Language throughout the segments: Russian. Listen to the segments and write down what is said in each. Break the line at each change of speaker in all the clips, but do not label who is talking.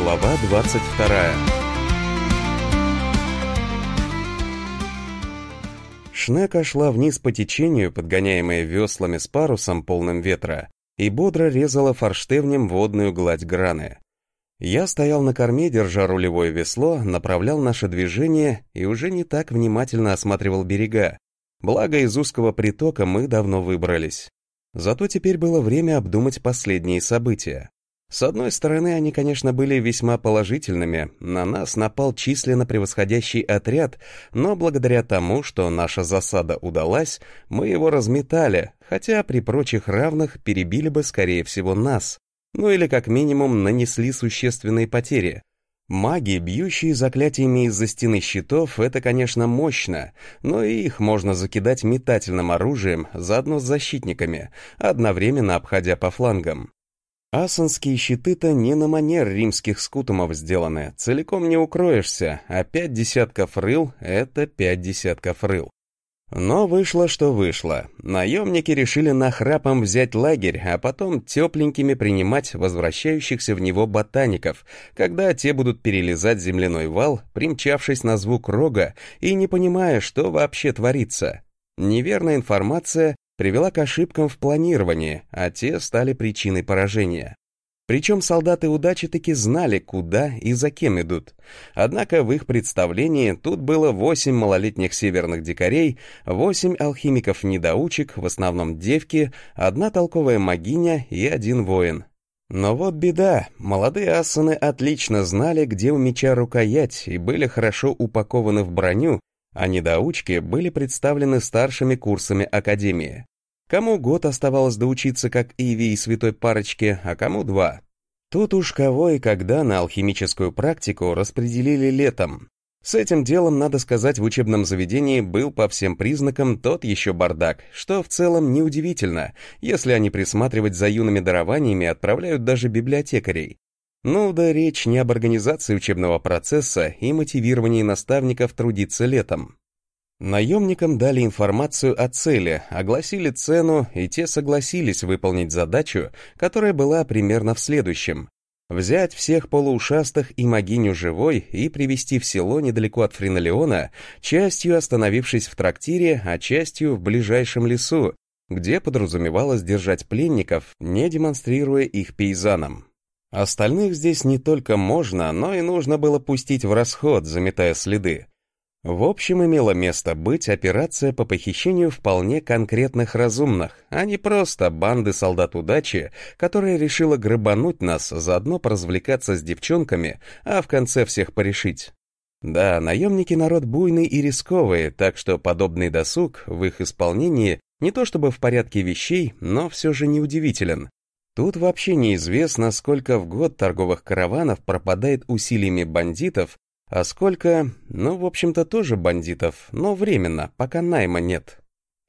Глава 22. Шнека шла вниз по течению, подгоняемая веслами с парусом, полным ветра, и бодро резала форштевнем водную гладь Граны. Я стоял на корме, держа рулевое весло, направлял наше движение и уже не так внимательно осматривал берега. Благо, из узкого притока мы давно выбрались. Зато теперь было время обдумать последние события. С одной стороны, они, конечно, были весьма положительными. На нас напал численно превосходящий отряд, но благодаря тому, что наша засада удалась, мы его разметали, хотя при прочих равных перебили бы, скорее всего, нас. Ну или как минимум нанесли существенные потери. Маги, бьющие заклятиями из-за стены щитов, это, конечно, мощно, но и их можно закидать метательным оружием, заодно с защитниками, одновременно обходя по флангам. Ассанские щиты-то не на манер римских скутумов сделаны, целиком не укроешься, а 5 десятков рыл — это 5 десятков рыл. Но вышло, что вышло. Наемники решили нахрапом взять лагерь, а потом тепленькими принимать возвращающихся в него ботаников, когда те будут перелезать земляной вал, примчавшись на звук рога и не понимая, что вообще творится. Неверная информация привела к ошибкам в планировании, а те стали причиной поражения. Причем солдаты удачи таки знали, куда и за кем идут. Однако в их представлении тут было 8 малолетних северных дикарей, 8 алхимиков-недоучек, в основном девки, 1 толковая магиня и 1 воин. Но вот беда, молодые ассаны отлично знали, где у меча рукоять, и были хорошо упакованы в броню, а недоучки были представлены старшими курсами академии. Кому год оставалось доучиться, как Иви и святой парочке, а кому 2. Тут уж кого и когда на алхимическую практику распределили летом. С этим делом, надо сказать, в учебном заведении был по всем признакам тот еще бардак, что в целом неудивительно, если они присматривать за юными дарованиями отправляют даже библиотекарей. Ну да речь не об организации учебного процесса и мотивировании наставников трудиться летом. Наемникам дали информацию о цели, огласили цену, и те согласились выполнить задачу, которая была примерно в следующем. Взять всех полуушастых и могиню живой и привезти в село недалеко от Френолеона, частью остановившись в трактире, а частью в ближайшем лесу, где подразумевалось держать пленников, не демонстрируя их пейзанам. Остальных здесь не только можно, но и нужно было пустить в расход, заметая следы. В общем, имела место быть операция по похищению вполне конкретных разумных, а не просто банды солдат удачи, которая решила грабануть нас, заодно поразвлекаться с девчонками, а в конце всех порешить. Да, наемники народ буйный и рисковый, так что подобный досуг в их исполнении не то чтобы в порядке вещей, но все же неудивителен. Тут вообще неизвестно, сколько в год торговых караванов пропадает усилиями бандитов, а сколько, в общем-то, тоже бандитов, но временно, пока найма нет.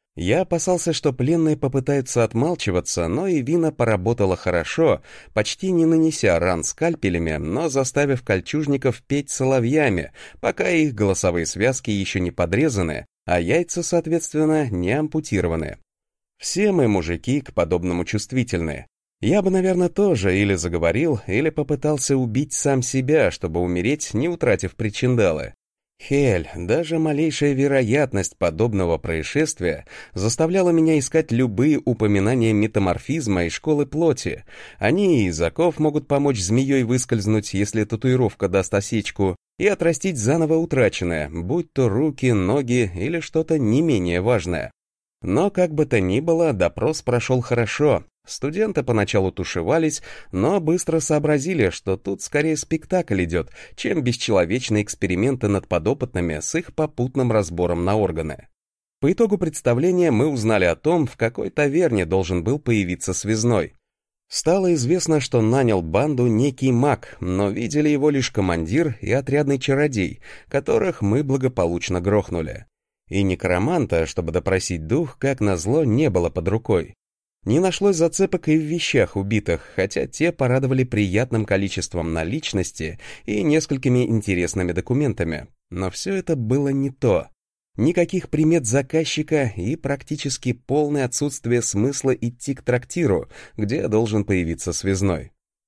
Я опасался, что пленные попытаются отмалчиваться, но и Вина поработала хорошо, почти не нанеся ран скальпелями, но заставив кольчужников петь соловьями, пока их голосовые связки еще не подрезаны, а яйца, соответственно, не ампутированы. Все мы, мужики, к подобному чувствительны. Я бы, наверное, тоже или заговорил, или попытался убить сам себя, чтобы умереть, не утратив причиндалы. Хель, даже малейшая вероятность подобного происшествия заставляла меня искать любые упоминания метаморфизма и школы плоти. Они и из оков могут помочь змеей выскользнуть, если татуировка даст осечку, и отрастить заново утраченное, будь то руки, ноги или что-то не менее важное. Но как бы то ни было, допрос прошел хорошо. Студенты поначалу тушевались, но быстро сообразили, что тут скорее спектакль идет, чем бесчеловечные эксперименты над подопытными с их попутным разбором на органы. По итогу представления мы узнали о том, в какой таверне должен был появиться связной. Стало известно, что нанял банду некий маг, но видели его лишь командир и отрядный чародей, которых мы благополучно грохнули. И некроманта, чтобы допросить дух, как назло, не было под рукой. Не нашлось зацепок и в вещах убитых, хотя те порадовали приятным количеством наличности и несколькими интересными документами. Но все это было не то. Никаких примет заказчика и практически полное отсутствие смысла идти к трактиру, где должен появиться связной.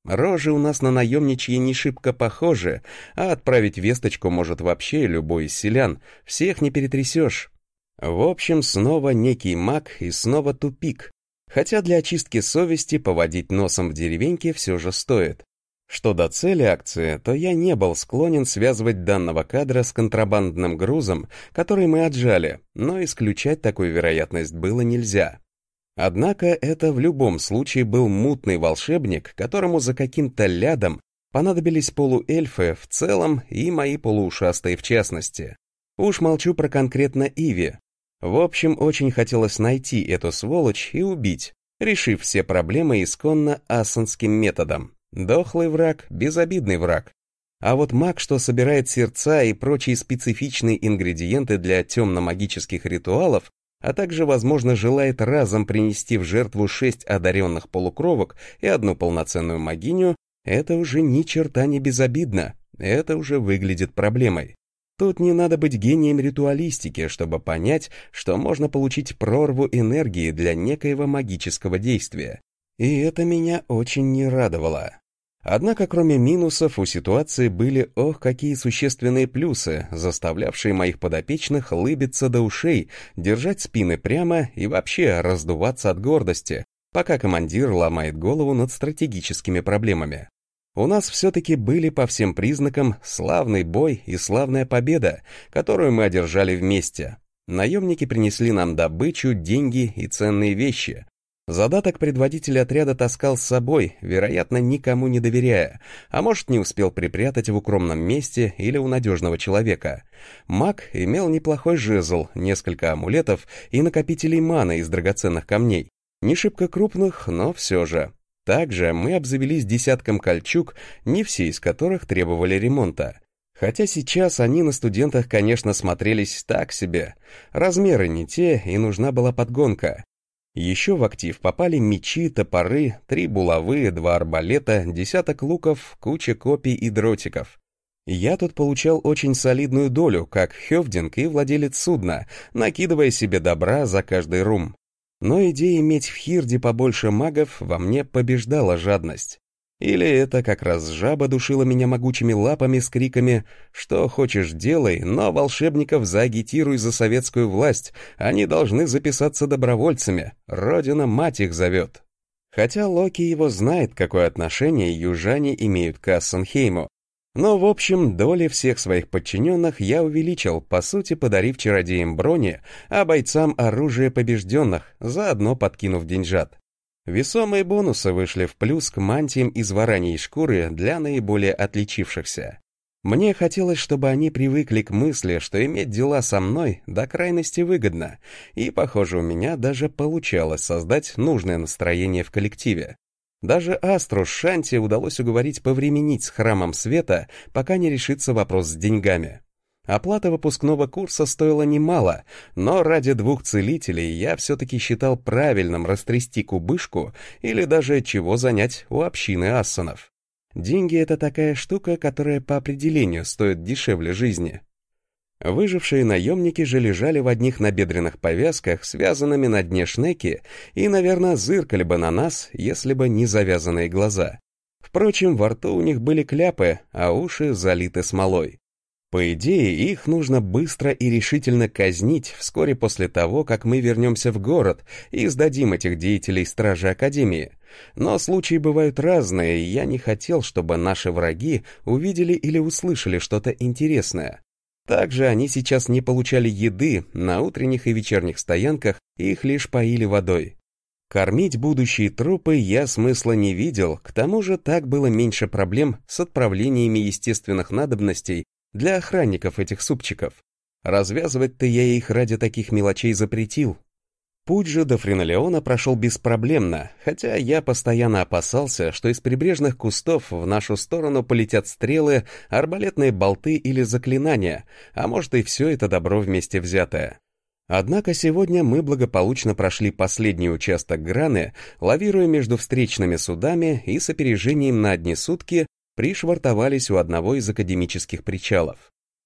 Рожи у нас на наемничьи не шибко похожи, а отправить весточку может вообще любой из селян, всех не перетрясешь. В общем, снова некий маг и снова тупик. Хотя для очистки совести поводить носом в деревеньке все же стоит. Что до цели акции, то я не был склонен связывать данного кадра с контрабандным грузом, который мы отжали, но исключать такую вероятность было нельзя. Однако это в любом случае был мутный волшебник, которому за каким-то лядом понадобились полуэльфы в целом и мои полуушастые в частности. Уж молчу про конкретно Иви. В общем, очень хотелось найти эту сволочь и убить, решив все проблемы исконно ассанским методом. Дохлый враг, безобидный враг. А вот маг, что собирает сердца и прочие специфичные ингредиенты для темно-магических ритуалов, а также, возможно, желает разом принести в жертву 6 одаренных полукровок и 1 полноценную магиню, это уже ни черта не безобидно, это уже выглядит проблемой. Тут не надо быть гением ритуалистики, чтобы понять, что можно получить прорву энергии для некоего магического действия. И это меня очень не радовало. Однако, кроме минусов, у ситуации были, какие существенные плюсы, заставлявшие моих подопечных лыбиться до ушей, держать спины прямо и вообще раздуваться от гордости, пока командир ломает голову над стратегическими проблемами. У нас все-таки были по всем признакам славный бой и славная победа, которую мы одержали вместе. Наемники принесли нам добычу, деньги и ценные вещи. Задаток предводитель отряда таскал с собой, вероятно, никому не доверяя, а может, не успел припрятать в укромном месте или у надежного человека. Маг имел неплохой жезл, несколько амулетов и накопителей маны из драгоценных камней. Не шибко крупных, но все же. Также мы обзавелись десятком кольчуг, не все из которых требовали ремонта. Хотя сейчас они на студентах, конечно, смотрелись так себе. Размеры не те, и нужна была подгонка. Еще в актив попали мечи, топоры, 3 булавы, 2 арбалета, десяток луков, куча копий и дротиков. Я тут получал очень солидную долю, как хёвдинг и владелец судна, накидывая себе добра за каждый рум. Но идея иметь в Хирде побольше магов во мне побеждала жадность. Или это как раз жаба душила меня могучими лапами с криками «Что хочешь, делай, но волшебников заагитируй за советскую власть, они должны записаться добровольцами, Родина-мать их зовет». Хотя Локи его знает, какое отношение южане имеют к Ассенхейму. Но, в общем, доли всех своих подчиненных я увеличил, по сути, подарив чародеям брони, а бойцам оружие побежденных, заодно подкинув деньжат. Весомые бонусы вышли в плюс к мантиям из вараньей шкуры для наиболее отличившихся. Мне хотелось, чтобы они привыкли к мысли, что иметь дела со мной до крайности выгодно, и, похоже, у меня даже получалось создать нужное настроение в коллективе. Даже Астру с Шанти удалось уговорить повременить с Храмом Света, пока не решится вопрос с деньгами. Оплата выпускного курса стоила немало, но ради 2 целителей я все-таки считал правильным растрясти кубышку или даже чего занять у общины ассанов. Деньги — это такая штука, которая по определению стоит дешевле жизни. Выжившие наемники же лежали в одних набедренных повязках, связанными на дне шнеки, и, наверное, зыркали бы на нас, если бы не завязанные глаза. Впрочем, во рту у них были кляпы, а уши залиты смолой. По идее, их нужно быстро и решительно казнить вскоре после того, как мы вернемся в город и сдадим этих деятелей Стражи Академии. Но случаи бывают разные, и я не хотел, чтобы наши враги увидели или услышали что-то интересное. Также они сейчас не получали еды, на утренних и вечерних стоянках их лишь поили водой. Кормить будущие трупы я смысла не видел, к тому же так было меньше проблем с отправлениями естественных надобностей для охранников этих супчиков. Развязывать-то я их ради таких мелочей запретил. Путь же до Френолеона прошел беспроблемно, хотя я постоянно опасался, что из прибрежных кустов в нашу сторону полетят стрелы, арбалетные болты или заклинания, а может и все это добро вместе взятое. Однако сегодня мы благополучно прошли последний участок Граны, лавируя между встречными судами и с опережением на одни сутки пришвартовались у одного из академических причалов.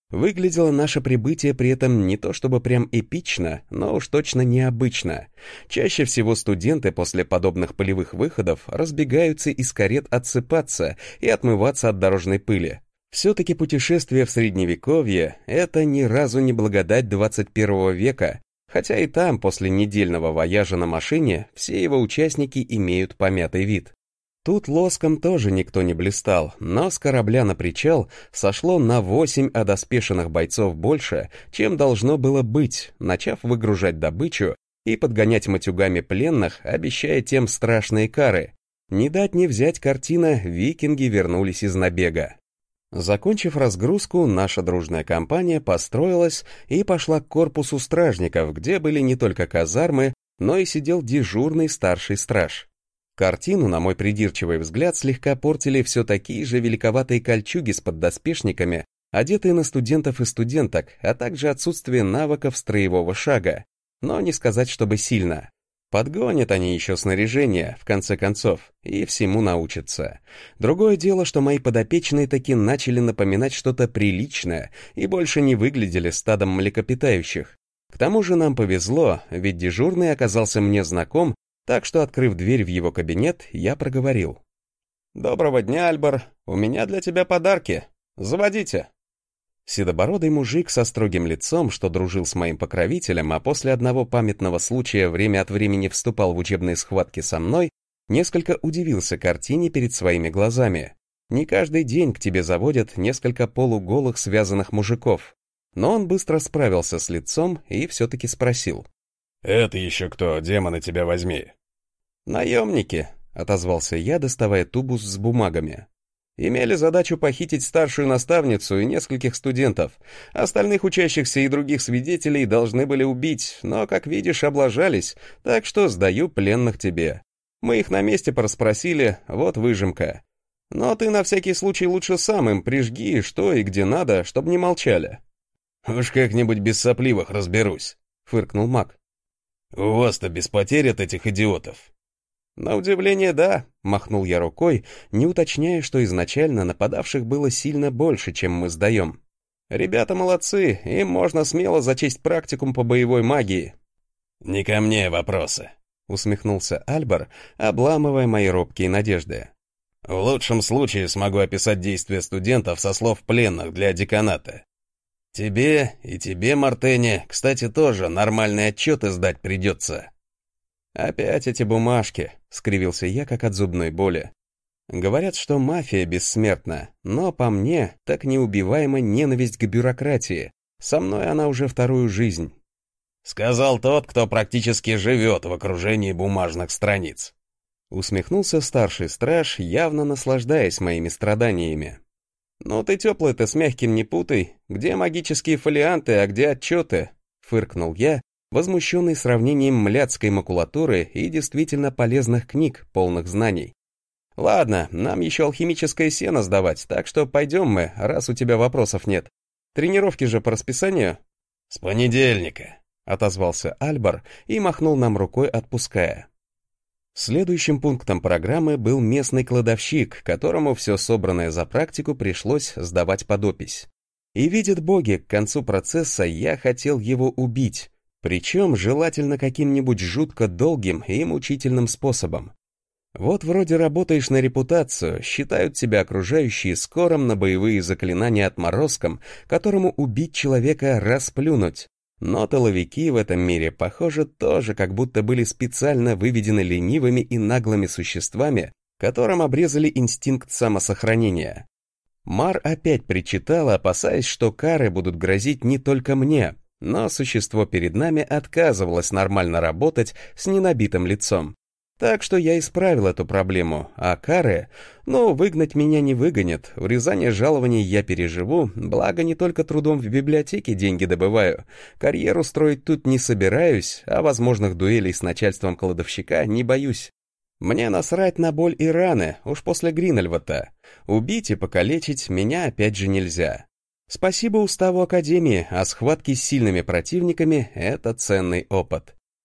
Выглядело наше прибытие при этом не то чтобы прям эпично, но уж точно необычно. Чаще всего студенты после подобных полевых выходов разбегаются из карет отсыпаться и отмываться от дорожной пыли. Все-таки путешествие в Средневековье — это ни разу не благодать 21 века, хотя и там после недельного вояжа на машине все его участники имеют помятый вид. Тут лоском тоже никто не блистал, но с корабля на причал сошло на 8 одоспешенных бойцов больше, чем должно было быть, начав выгружать добычу и подгонять матюгами пленных, обещая тем страшные кары. Не дать не взять картина «Викинги вернулись из набега». Закончив разгрузку, наша дружная компания построилась и пошла к корпусу стражников, где были не только казармы, но и сидел дежурный старший страж. Картину, на мой придирчивый взгляд, слегка портили все такие же великоватые кольчуги с поддоспешниками, одетые на студентов и студенток, а также отсутствие навыков строевого шага. Но не сказать, чтобы сильно. Подгонят они еще снаряжение, в конце концов, и всему научатся. Другое дело, что мои подопечные таки начали напоминать что-то приличное и больше не выглядели стадом млекопитающих. К тому же нам повезло, ведь дежурный оказался мне знаком, так что, открыв дверь в его кабинет, я проговорил. «Доброго дня, Альбар, у меня для тебя подарки. Заводите». Седобородый мужик со строгим лицом, что дружил с моим покровителем, а после одного памятного случая время от времени вступал в учебные схватки со мной, несколько удивился картине перед своими глазами. Не каждый день к тебе заводят несколько полуголых связанных мужиков. Но он быстро справился с лицом и все-таки спросил.
«Это еще кто, демона тебя возьми?»
«Наемники», — отозвался я, доставая тубус с бумагами. «Имели задачу похитить старшую наставницу и нескольких студентов. Остальных учащихся и других свидетелей должны были убить, но, как видишь, облажались, так что сдаю пленных тебе. Мы их на месте порасспросили, вот выжимка. Но ты на всякий случай лучше сам им прижги, что и где надо, чтобы не молчали».
«Уж как-нибудь без сопливых разберусь»,
— фыркнул маг.
«У вас-то без потерь от этих идиотов».
«На удивление, да», — махнул я рукой, не уточняя, что изначально нападавших было сильно больше, чем мы сдаем. «Ребята молодцы, им можно смело зачесть практикум по боевой магии».
«Не ко мне вопросы»,
— усмехнулся Альбар, обламывая мои робкие надежды.
«В лучшем случае смогу описать действия студентов со слов пленных для деканата. Тебе и тебе, Мартене, кстати, тоже нормальные отчеты сдать придется».
«Опять эти бумажки», — скривился я, как от зубной боли. «Говорят, что мафия бессмертна, но по мне так неубиваема ненависть к бюрократии. Со мной она уже вторую жизнь».
«Сказал тот, кто практически живет в окружении бумажных страниц».
Усмехнулся старший страж, явно наслаждаясь моими страданиями. «Ну ты теплый-то с мягким не путай. Где магические фолианты, а где отчеты?» — фыркнул я, возмущенный сравнением мляцкой макулатуры и действительно полезных книг, полных знаний. «Ладно, нам еще алхимическое сено сдавать, так что пойдем мы, раз у тебя вопросов нет. Тренировки же по расписанию?»
«С понедельника»,
— отозвался Альбар и махнул нам рукой, отпуская. Следующим пунктом программы был местный кладовщик, которому все собранное за практику пришлось сдавать под опись. И видят боги, к концу процесса я хотел его убить, причем желательно каким-нибудь жутко долгим и мучительным способом. Вот вроде работаешь на репутацию, считают тебя окружающие скором на боевые заклинания отморозком, которому убить человека расплюнуть. Но тыловики в этом мире, похоже, тоже как будто были специально выведены ленивыми и наглыми существами, которым обрезали инстинкт самосохранения. Мар опять причитала, опасаясь, что кары будут грозить не только мне, но существо перед нами отказывалось нормально работать с ненабитым лицом. Так что я исправил эту проблему, а кары, выгнать меня не выгонят, урезание жалований я переживу, благо не только трудом в библиотеке деньги добываю, карьеру строить тут не собираюсь, а возможных дуэлей с начальством кладовщика не боюсь. Мне насрать на боль и раны, уж после Гринельва-то. Убить и покалечить меня опять же нельзя. Спасибо уставу Академии, а схватки с сильными противниками — это ценный опыт.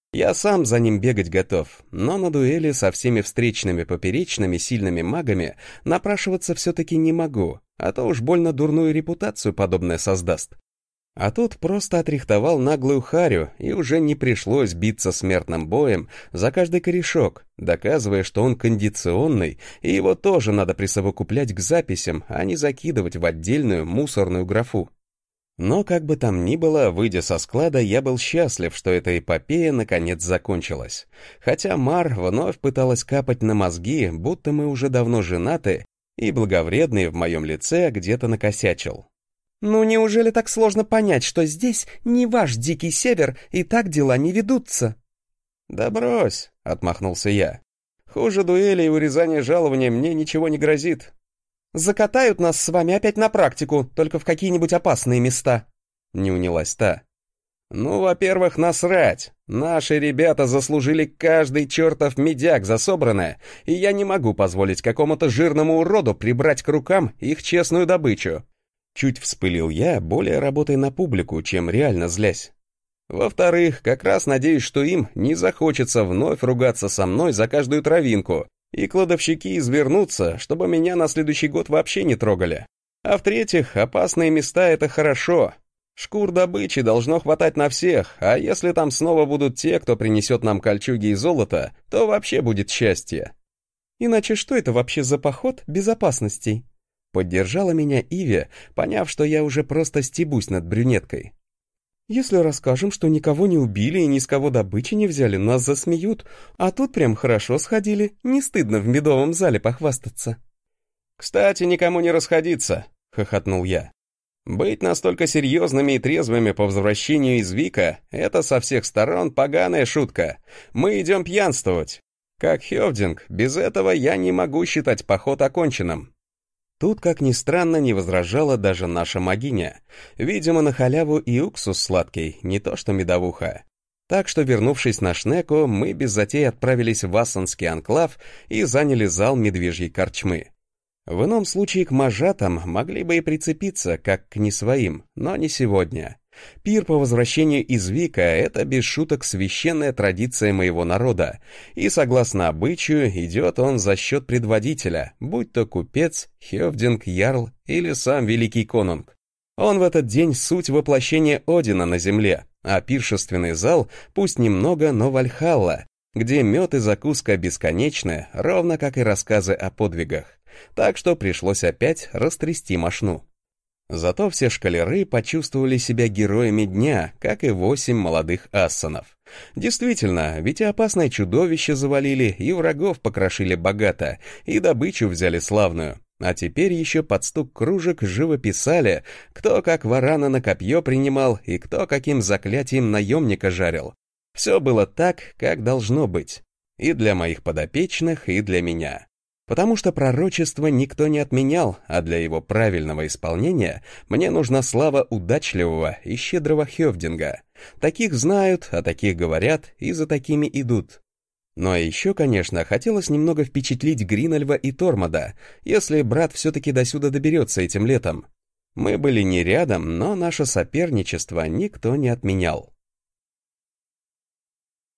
Я сам за ним бегать готов, но на дуэли со всеми встречными поперечными сильными магами напрашиваться все-таки не могу, а то уж больно дурную репутацию подобное создаст. А тут просто отрихтовал наглую харю, и уже не пришлось биться смертным боем за каждый корешок, доказывая, что он кондиционный, и его тоже надо присовокуплять к записям, а не закидывать в отдельную мусорную графу. Но как бы там ни было, выйдя со склада, я был счастлив, что эта эпопея наконец закончилась. Хотя Мар вновь пыталась капать на мозги, будто мы уже давно женаты, и благовредный в моем лице где-то накосячил.
«Ну неужели так сложно понять, что здесь не ваш дикий север, и так дела не ведутся?»
«Да брось», — отмахнулся я. «Хуже дуэли и урезания жалования мне ничего не грозит».
«Закатают нас с вами опять на практику, только в какие-нибудь опасные места», — не унялась та.
«Ну, во-первых, насрать. Наши ребята заслужили каждый чертов медяк за собранное, и я не могу позволить какому-то жирному уроду прибрать к рукам их честную добычу». Чуть вспылил я, более работая на публику, чем реально злясь. Во-вторых, как раз надеюсь, что им не захочется вновь ругаться со мной за каждую травинку, и кладовщики извернутся, чтобы меня на следующий год вообще не трогали. А в-третьих, опасные места — это хорошо. Шкур добычи должно хватать на всех, а если там снова будут те, кто принесет нам кольчуги и золото, то вообще будет счастье.
«Иначе что это вообще за поход безопасностей?»
Поддержала меня Иви, поняв, что я уже просто стебусь над брюнеткой.
«Если расскажем, что никого не убили и ни с кого добычи не взяли, нас засмеют, а тут прям хорошо сходили, не стыдно в медовом зале похвастаться».
«Кстати, никому не расходиться», — хохотнул я. «Быть настолько серьезными и трезвыми по возвращению из Вика — это со всех сторон поганая шутка. Мы идем пьянствовать. Как Хёвдинг, без этого я не могу считать поход оконченным». Тут, как ни странно, не возражала даже наша могиня. Видимо, на халяву и уксус сладкий, не то что медовуха. Так что, вернувшись на Шнеку, мы без затей отправились в Ассанский анклав и заняли зал медвежьей корчмы. В ином случае к мажатам могли бы и прицепиться, как к не своим, но не сегодня. Пир по возвращению из Вика — это без шуток священная традиция моего народа, и, согласно обычаю, идет он за счет предводителя, будь то купец, хёвдинг, ярл или сам великий конунг. Он в этот день суть воплощения Одина на земле, а пиршественный зал пусть немного, но Вальхалла, где мед и закуска бесконечны, ровно как и рассказы о подвигах. Так что пришлось опять растрясти мошну. Зато все школяры почувствовали себя героями дня, как и 8 молодых ассанов. Действительно, ведь и опасное чудовище завалили, и врагов покрошили богато, и добычу взяли славную. А теперь еще под стук кружек живописали, кто как варана на копье принимал, и кто каким заклятием наемника жарил. Все было так, как должно быть. И для моих подопечных, и для меня. Потому что пророчество никто не отменял, а для его правильного исполнения мне нужна слава удачливого и щедрого Хёвдинга. Таких знают, а таких говорят, и за такими идут. Ну а еще, конечно, хотелось немного впечатлить Гринальва и Тормода, если брат все-таки досюда доберется этим летом. Мы были не рядом, но наше соперничество никто не отменял.